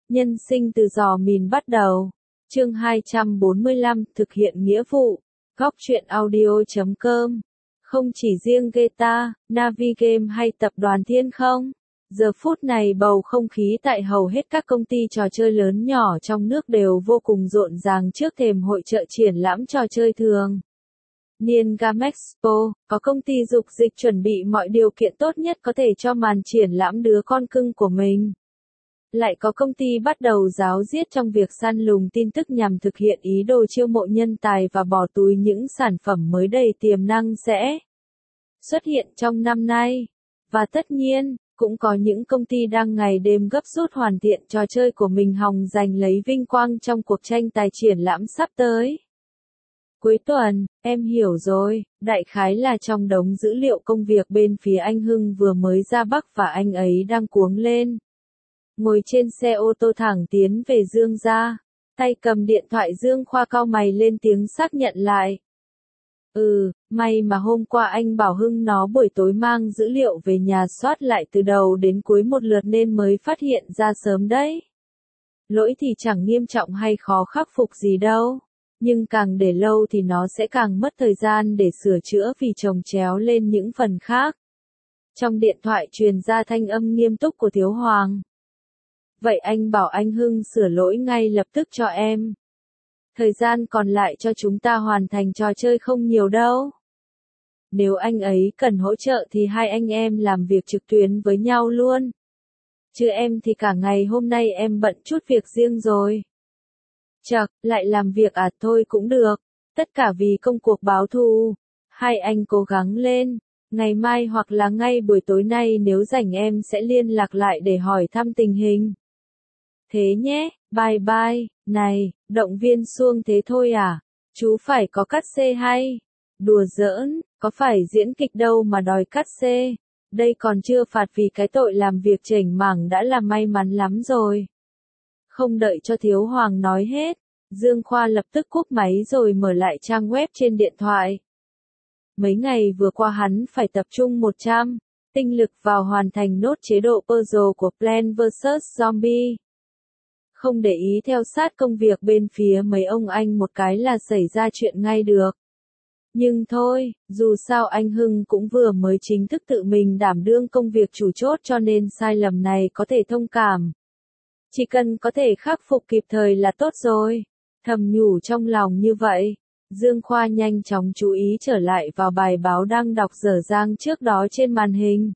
Nhân sinh từ giò mìn bắt đầu. Chương 245, thực hiện nghĩa vụ. Góc truyện audio.com. Không chỉ riêng Geta, Navigame hay tập đoàn Thiên không. Giờ phút này bầu không khí tại hầu hết các công ty trò chơi lớn nhỏ trong nước đều vô cùng rộn ràng trước thềm hội chợ triển lãm trò chơi thường niên Gamexpo, có công ty dục dịch chuẩn bị mọi điều kiện tốt nhất có thể cho màn triển lãm đứa con cưng của mình. Lại có công ty bắt đầu ráo riết trong việc săn lùng tin tức nhằm thực hiện ý đồ chiêu mộ nhân tài và bỏ túi những sản phẩm mới đầy tiềm năng sẽ xuất hiện trong năm nay. Và tất nhiên, cũng có những công ty đang ngày đêm gấp rút hoàn thiện trò chơi của mình hòng giành lấy vinh quang trong cuộc tranh tài triển lãm sắp tới. Cuối tuần, em hiểu rồi, đại khái là trong đống dữ liệu công việc bên phía anh Hưng vừa mới ra Bắc và anh ấy đang cuống lên. Ngồi trên xe ô tô thẳng tiến về Dương gia, tay cầm điện thoại Dương Khoa cau mày lên tiếng xác nhận lại. May mà hôm qua anh bảo Hưng nó buổi tối mang dữ liệu về nhà soát lại từ đầu đến cuối một lượt nên mới phát hiện ra sớm đấy. Lỗi thì chẳng nghiêm trọng hay khó khắc phục gì đâu, nhưng càng để lâu thì nó sẽ càng mất thời gian để sửa chữa vì chồng chéo lên những phần khác. Trong điện thoại truyền ra thanh âm nghiêm túc của Thiếu Hoàng. Vậy anh bảo anh Hưng sửa lỗi ngay lập tức cho em. Thời gian còn lại cho chúng ta hoàn thành trò chơi không nhiều đâu. Nếu anh ấy cần hỗ trợ thì hai anh em làm việc trực tuyến với nhau luôn. Chứ em thì cả ngày hôm nay em bận chút việc riêng rồi. Chậc, lại làm việc à, thôi cũng được. Tất cả vì công cuộc báo thù. Hai anh cố gắng lên. Ngày mai hoặc là ngay buổi tối nay nếu rảnh em sẽ liên lạc lại để hỏi thăm tình hình. Thế nhé, bye bye. Này, động viên Xuông thế thôi à? Chú phải có cắt xê hay? Đùa giỡn, có phải diễn kịch đâu mà đòi cắt xê. Đây còn chưa phạt vì cái tội làm việc chểnh mảng đã là may mắn lắm rồi. Không đợi cho Thiếu Hoàng nói hết, Dương Khoa lập tức cúp máy rồi mở lại trang web trên điện thoại. Mấy ngày vừa qua hắn phải tập trung 100 tinh lực vào hoàn thành nốt chế độ puzzle của Plants vs Zombie. Không để ý theo sát công việc bên phía mấy ông anh một cái là xảy ra chuyện ngay được. Nhưng thôi, dù sao anh Hưng cũng vừa mới chính thức tự mình đảm đương công việc chủ chốt cho nên sai lầm này có thể thông cảm. Chỉ cần có thể khắc phục kịp thời là tốt rồi. Thầm nhủ trong lòng như vậy, Dương Khoa nhanh chóng chú ý trở lại vào bài báo đang đọc dở dang trước đó trên màn hình.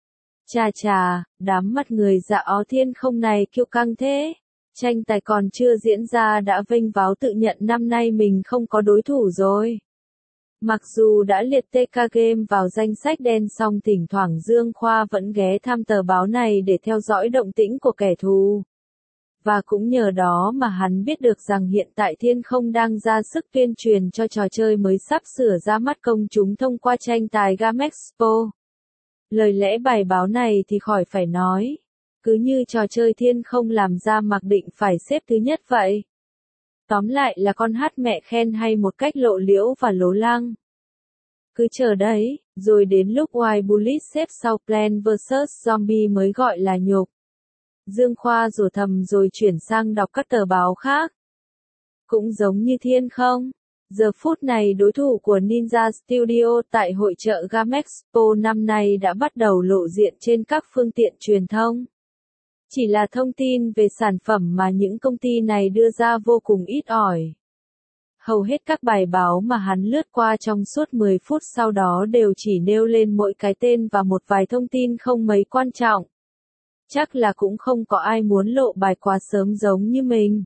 Chà, đám mặt người dạ ó thiên không này kiêu căng thế. Tranh tài còn chưa diễn ra đã vênh váo tự nhận năm nay mình không có đối thủ rồi. Mặc dù đã liệt TK Game vào danh sách đen song thỉnh thoảng Dương Khoa vẫn ghé thăm tờ báo này để theo dõi động tĩnh của kẻ thù. Và cũng nhờ đó mà hắn biết được rằng hiện tại Thiên không đang ra sức tuyên truyền cho trò chơi mới sắp sửa ra mắt công chúng thông qua tranh tài Gamexpo. Lời lẽ bài báo này thì khỏi phải nói. Cứ như trò chơi Thiên không làm ra mặc định phải xếp thứ nhất vậy. Tóm lại là con hát mẹ khen hay một cách lộ liễu và lố lăng. Cứ chờ đấy, rồi đến lúc White Bullet xếp sau Plants vs Zombie mới gọi là nhục. Dương Khoa rủa thầm rồi chuyển sang đọc các tờ báo khác. Cũng giống như Thiên không. Giờ phút này đối thủ của Ninja Studio tại hội chợ Gamexpo năm nay đã bắt đầu lộ diện trên các phương tiện truyền thông. Chỉ là thông tin về sản phẩm mà những công ty này đưa ra vô cùng ít ỏi. Hầu hết các bài báo mà hắn lướt qua trong suốt 10 phút sau đó đều chỉ nêu lên mỗi cái tên và một vài thông tin không mấy quan trọng. Chắc là cũng không có ai muốn lộ bài quá sớm giống như mình.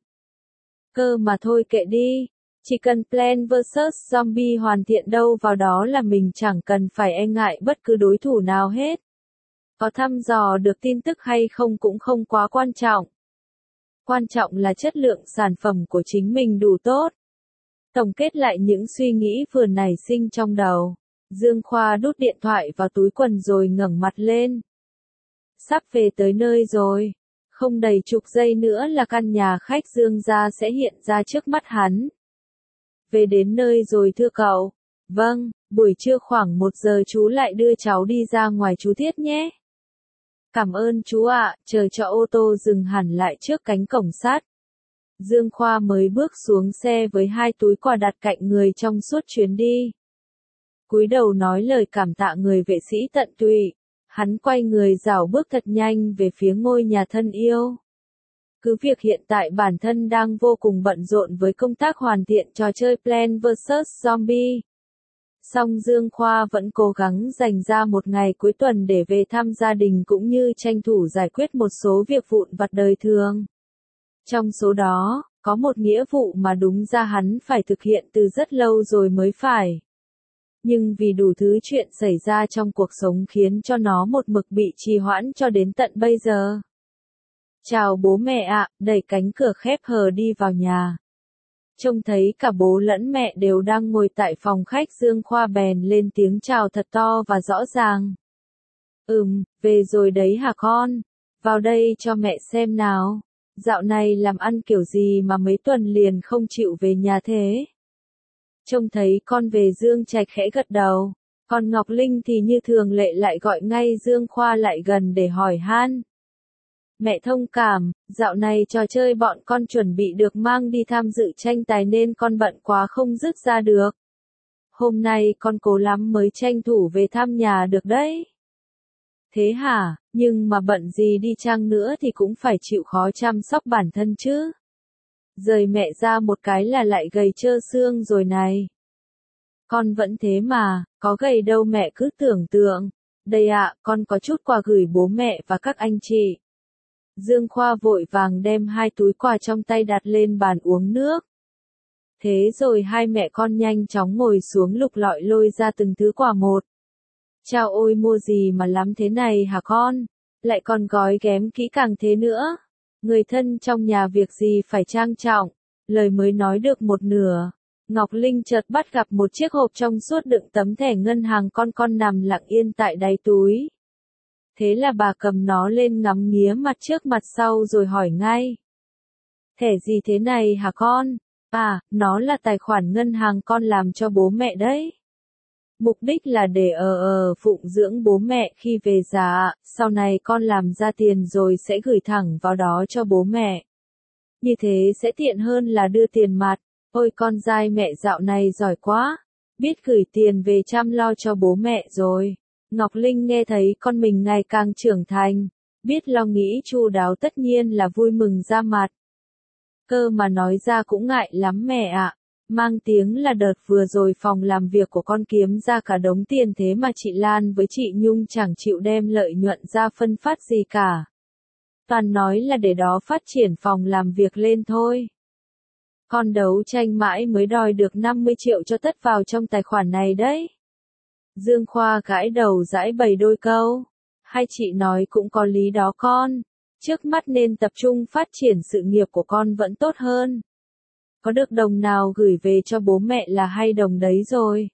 Cơ mà thôi kệ đi. Chỉ cần Plants vs Zombie hoàn thiện đâu vào đó là mình chẳng cần phải e ngại bất cứ đối thủ nào hết. Có thăm dò được tin tức hay không cũng không quá quan trọng. Quan trọng là chất lượng sản phẩm của chính mình đủ tốt. Tổng kết lại những suy nghĩ vừa nảy sinh trong đầu. Dương Khoa đút điện thoại vào túi quần rồi ngẩng mặt lên. Sắp về tới nơi rồi. Không đầy chục giây nữa là căn nhà khách Dương gia sẽ hiện ra trước mắt hắn. Về đến nơi rồi thưa cậu. Vâng, buổi trưa khoảng 1 giờ chú lại đưa cháu đi ra ngoài chú Thiết nhé. Cảm ơn chú ạ, chờ cho ô tô dừng hẳn lại trước cánh cổng sắt. Dương Khoa mới bước xuống xe với 2 túi quà đặt cạnh người trong suốt chuyến đi. Cúi đầu nói lời cảm tạ người vệ sĩ tận tụy. Hắn quay người rảo bước thật nhanh về phía ngôi nhà thân yêu. Cứ việc hiện tại bản thân đang vô cùng bận rộn với công tác hoàn thiện trò chơi Plants vs Zombie. Song Dương Khoa vẫn cố gắng dành ra một ngày cuối tuần để về thăm gia đình cũng như tranh thủ giải quyết một số việc vụn vặt đời thường. Trong số đó, có một nghĩa vụ mà đúng ra hắn phải thực hiện từ rất lâu rồi mới phải. Nhưng vì đủ thứ chuyện xảy ra trong cuộc sống khiến cho nó một mực bị trì hoãn cho đến tận bây giờ. Chào bố mẹ ạ, đẩy cánh cửa khép hờ đi vào nhà. Trông thấy cả bố lẫn mẹ đều đang ngồi tại phòng khách, Dương Khoa bèn lên tiếng chào thật to và rõ ràng. Về rồi đấy hả con? Vào đây cho mẹ xem nào. Dạo này làm ăn kiểu gì mà mấy tuần liền không chịu về nhà thế? Trông thấy con về, Dương Trạch khẽ gật đầu. Còn Ngọc Linh thì như thường lệ lại gọi ngay Dương Khoa lại gần để hỏi han. Mẹ thông cảm, dạo này trò chơi bọn con chuẩn bị được mang đi tham dự tranh tài nên con bận quá không dứt ra được. Hôm nay con cố lắm mới tranh thủ về thăm nhà được đấy. Thế hả, nhưng mà bận gì đi chăng nữa thì cũng phải chịu khó chăm sóc bản thân chứ. Rời mẹ ra một cái là lại gầy trơ xương rồi này. Con vẫn thế mà, có gầy đâu mẹ cứ tưởng tượng. Đây ạ, con có chút quà gửi bố mẹ và các anh chị. Dương Khoa vội vàng đem 2 túi quà trong tay đặt lên bàn uống nước. Thế rồi hai mẹ con nhanh chóng ngồi xuống lục lọi lôi ra từng thứ quà một. Chao ôi, mua gì mà lắm thế này hả con? Lại còn gói ghém kỹ càng thế nữa. Người thân trong nhà việc gì phải trang trọng. Lời mới nói được một nửa, Ngọc Linh chợt bắt gặp một chiếc hộp trong suốt đựng tấm thẻ ngân hàng con nằm lặng yên tại đáy túi. Thế là bà cầm nó lên ngắm nghía mặt trước mặt sau rồi hỏi ngay. Thẻ gì thế này hả con? À, nó là tài khoản ngân hàng con làm cho bố mẹ đấy. Mục đích là để phụng dưỡng bố mẹ khi về già, sau này con làm ra tiền rồi sẽ gửi thẳng vào đó cho bố mẹ. Như thế sẽ tiện hơn là đưa tiền mặt. Ôi con dai mẹ dạo này giỏi quá, biết gửi tiền về chăm lo cho bố mẹ rồi. Ngọc Linh nghe thấy con mình ngày càng trưởng thành, biết lo nghĩ chu đáo tất nhiên là vui mừng ra mặt. Cơ mà nói ra cũng ngại lắm mẹ ạ. Mang tiếng là đợt vừa rồi phòng làm việc của con kiếm ra cả đống tiền thế mà chị Lan với chị Nhung chẳng chịu đem lợi nhuận ra phân phát gì cả. Toàn nói là để đó phát triển phòng làm việc lên thôi. Con đấu tranh mãi mới đòi được 50 triệu cho tất vào trong tài khoản này đấy. Dương Khoa gãi đầu giãi bày đôi câu. Hai chị nói cũng có lý đó con. Trước mắt nên tập trung phát triển sự nghiệp của con vẫn tốt hơn. Có được đồng nào gửi về cho bố mẹ là hay đồng đấy rồi.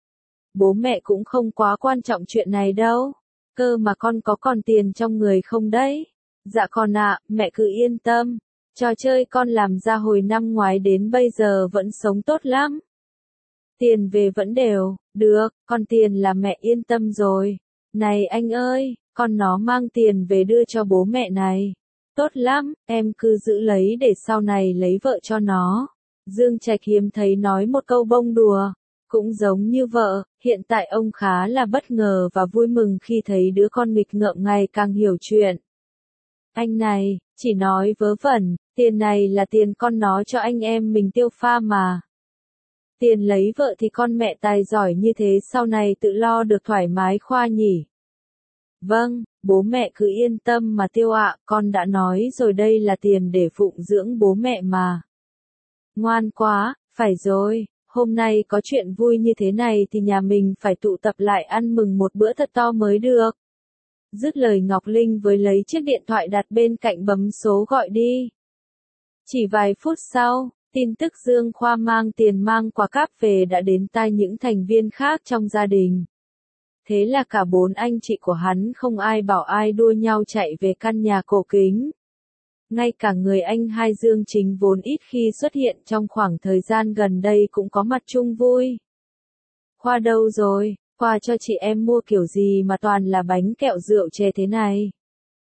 Bố mẹ cũng không quá quan trọng chuyện này đâu. Cơ mà con có còn tiền trong người không đấy? Dạ con ạ, mẹ cứ yên tâm. Trò chơi con làm ra hồi năm ngoái đến bây giờ vẫn sống tốt lắm. Tiền về vẫn đều, được, con tiền là mẹ yên tâm rồi. Này anh ơi, con nó mang tiền về đưa cho bố mẹ này. Tốt lắm, em cứ giữ lấy để sau này lấy vợ cho nó. Dương Trạch hiếm thấy nói một câu bông đùa. Cũng giống như vợ, hiện tại ông khá là bất ngờ và vui mừng khi thấy đứa con nghịch ngợm ngày càng hiểu chuyện. Anh này, chỉ nói vớ vẩn, tiền này là tiền con nó cho anh em mình tiêu pha mà. Tiền lấy vợ thì con mẹ tài giỏi như thế sau này tự lo được thoải mái khoa nhỉ. Vâng, bố mẹ cứ yên tâm mà tiêu ạ, con đã nói rồi đây là tiền để phụng dưỡng bố mẹ mà. Ngoan quá, phải rồi, hôm nay có chuyện vui như thế này thì nhà mình phải tụ tập lại ăn mừng một bữa thật to mới được. Dứt lời Ngọc Linh với lấy chiếc điện thoại đặt bên cạnh bấm số gọi đi. Chỉ vài phút sau, tin tức Dương Khoa mang tiền mang quà cáp về đã đến tai những thành viên khác trong gia đình. Thế là cả 4 anh chị của hắn không ai bảo ai đua nhau chạy về căn nhà cổ kính. Ngay cả người anh hai Dương Chính vốn ít khi xuất hiện trong khoảng thời gian gần đây cũng có mặt chung vui. Khoa đâu rồi, quà cho chị em mua kiểu gì mà toàn là bánh kẹo rượu chè thế này?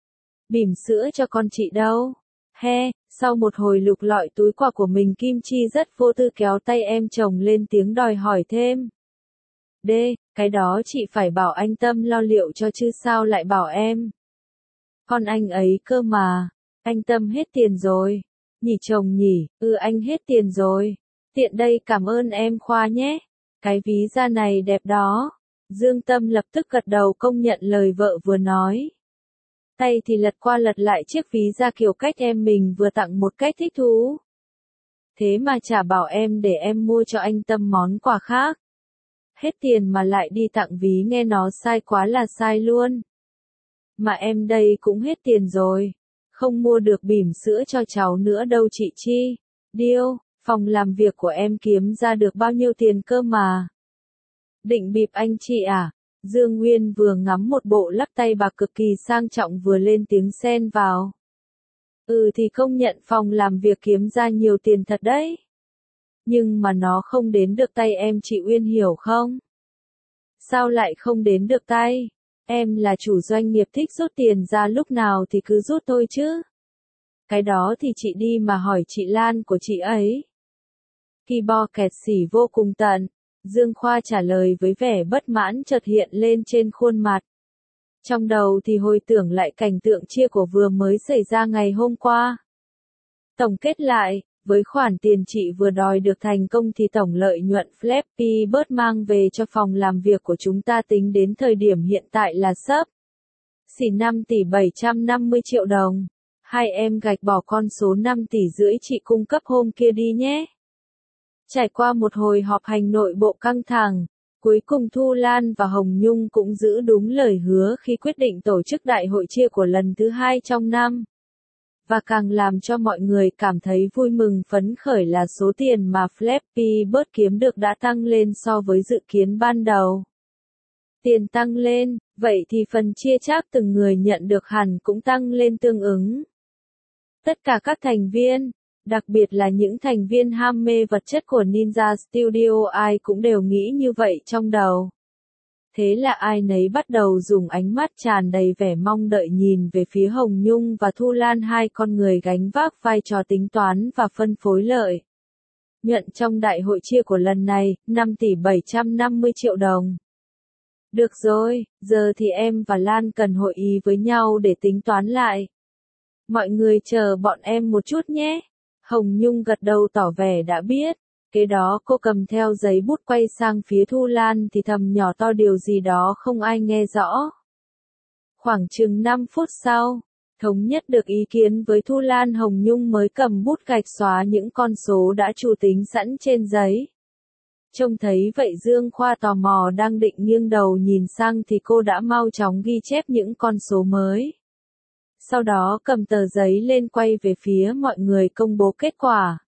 Bỉm sữa cho con chị đâu? He, sau một hồi lục lọi túi quà của mình Kim Chi rất vô tư kéo tay em chồng lên tiếng đòi hỏi thêm. D, cái đó chị phải bảo anh Tâm lo liệu cho chứ sao lại bảo em. Con anh ấy cơ mà, anh Tâm hết tiền rồi. Nhỉ chồng nhỉ, anh hết tiền rồi. Tiện đây cảm ơn em Khoa nhé. Cái ví da này đẹp đó. Dương Tâm lập tức gật đầu công nhận lời vợ vừa nói. Tay thì lật qua lật lại chiếc ví da kiểu cách em mình vừa tặng một cách thích thú. Thế mà chả bảo em để em mua cho anh Tâm món quà khác. Hết tiền mà lại đi tặng ví nghe nó sai quá là sai luôn. Mà em đây cũng hết tiền rồi. Không mua được bỉm sữa cho cháu nữa đâu chị Chi. Điêu, phòng làm việc của em kiếm ra được bao nhiêu tiền cơ mà. Định bịp anh chị à? Dương Nguyên vừa ngắm một bộ lắc tay bạc cực kỳ sang trọng vừa lên tiếng xen vào. Thì công nhận phòng làm việc kiếm ra nhiều tiền thật đấy. Nhưng mà nó không đến được tay em chị Uyên hiểu không? Sao lại không đến được tay? Em là chủ doanh nghiệp thích rút tiền ra lúc nào thì cứ rút thôi chứ. Cái đó thì chị đi mà hỏi chị Lan của chị ấy. Khi bo kẹt xỉ vô cùng tận, Dương Khoa trả lời với vẻ bất mãn chợt hiện lên trên khuôn mặt. Trong đầu thì hồi tưởng lại cảnh tượng chia của vừa mới xảy ra ngày hôm qua. Tổng kết lại, với khoản tiền chị vừa đòi được thành công thì tổng lợi nhuận Flappy Bird mang về cho phòng làm việc của chúng ta tính đến thời điểm hiện tại là xấp xỉ 5 tỷ 750 triệu đồng. Hai em gạch bỏ con số 5 tỷ rưỡi chị cung cấp hôm kia đi nhé. Trải qua một hồi họp hành nội bộ căng thẳng, cuối cùng Thu Lan và Hồng Nhung cũng giữ đúng lời hứa khi quyết định tổ chức đại hội chia của lần thứ 2 trong năm. Và càng làm cho mọi người cảm thấy vui mừng phấn khởi là số tiền mà Flappy Bird kiếm được đã tăng lên so với dự kiến ban đầu. Tiền tăng lên, vậy thì phần chia chác từng người nhận được hẳn cũng tăng lên tương ứng. Tất cả các thành viên, đặc biệt là những thành viên ham mê vật chất của Ninja Studio ai cũng đều nghĩ như vậy trong đầu. Thế là ai nấy bắt đầu dùng ánh mắt tràn đầy vẻ mong đợi nhìn về phía Hồng Nhung và Thu Lan, hai con người gánh vác vai trò tính toán và phân phối lợi nhuận trong đại hội chia của lần này, 5 tỷ 750 triệu đồng. Được rồi, giờ thì em và Lan cần hội ý với nhau để tính toán lại. Mọi người chờ bọn em một chút nhé. Hồng Nhung gật đầu tỏ vẻ đã biết. Kế đó cô cầm theo giấy bút quay sang phía Thu Lan thì thầm nhỏ to điều gì đó không ai nghe rõ. Khoảng chừng 5 phút sau, thống nhất được ý kiến với Thu Lan, Hồng Nhung mới cầm bút gạch xóa những con số đã chủ tính sẵn trên giấy. Trông thấy vậy Dương Khoa tò mò đang định nghiêng đầu nhìn sang thì cô đã mau chóng ghi chép những con số mới. Sau đó cầm tờ giấy lên quay về phía mọi người công bố kết quả.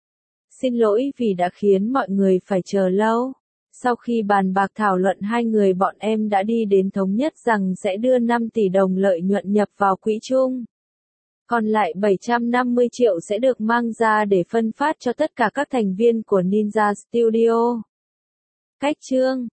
Xin lỗi vì đã khiến mọi người phải chờ lâu. Sau khi bàn bạc thảo luận hai người bọn em đã đi đến thống nhất rằng sẽ đưa 5 tỷ đồng lợi nhuận nhập vào quỹ chung. Còn lại 750 triệu sẽ được mang ra để phân phát cho tất cả các thành viên của Ninja Studio. Cách chương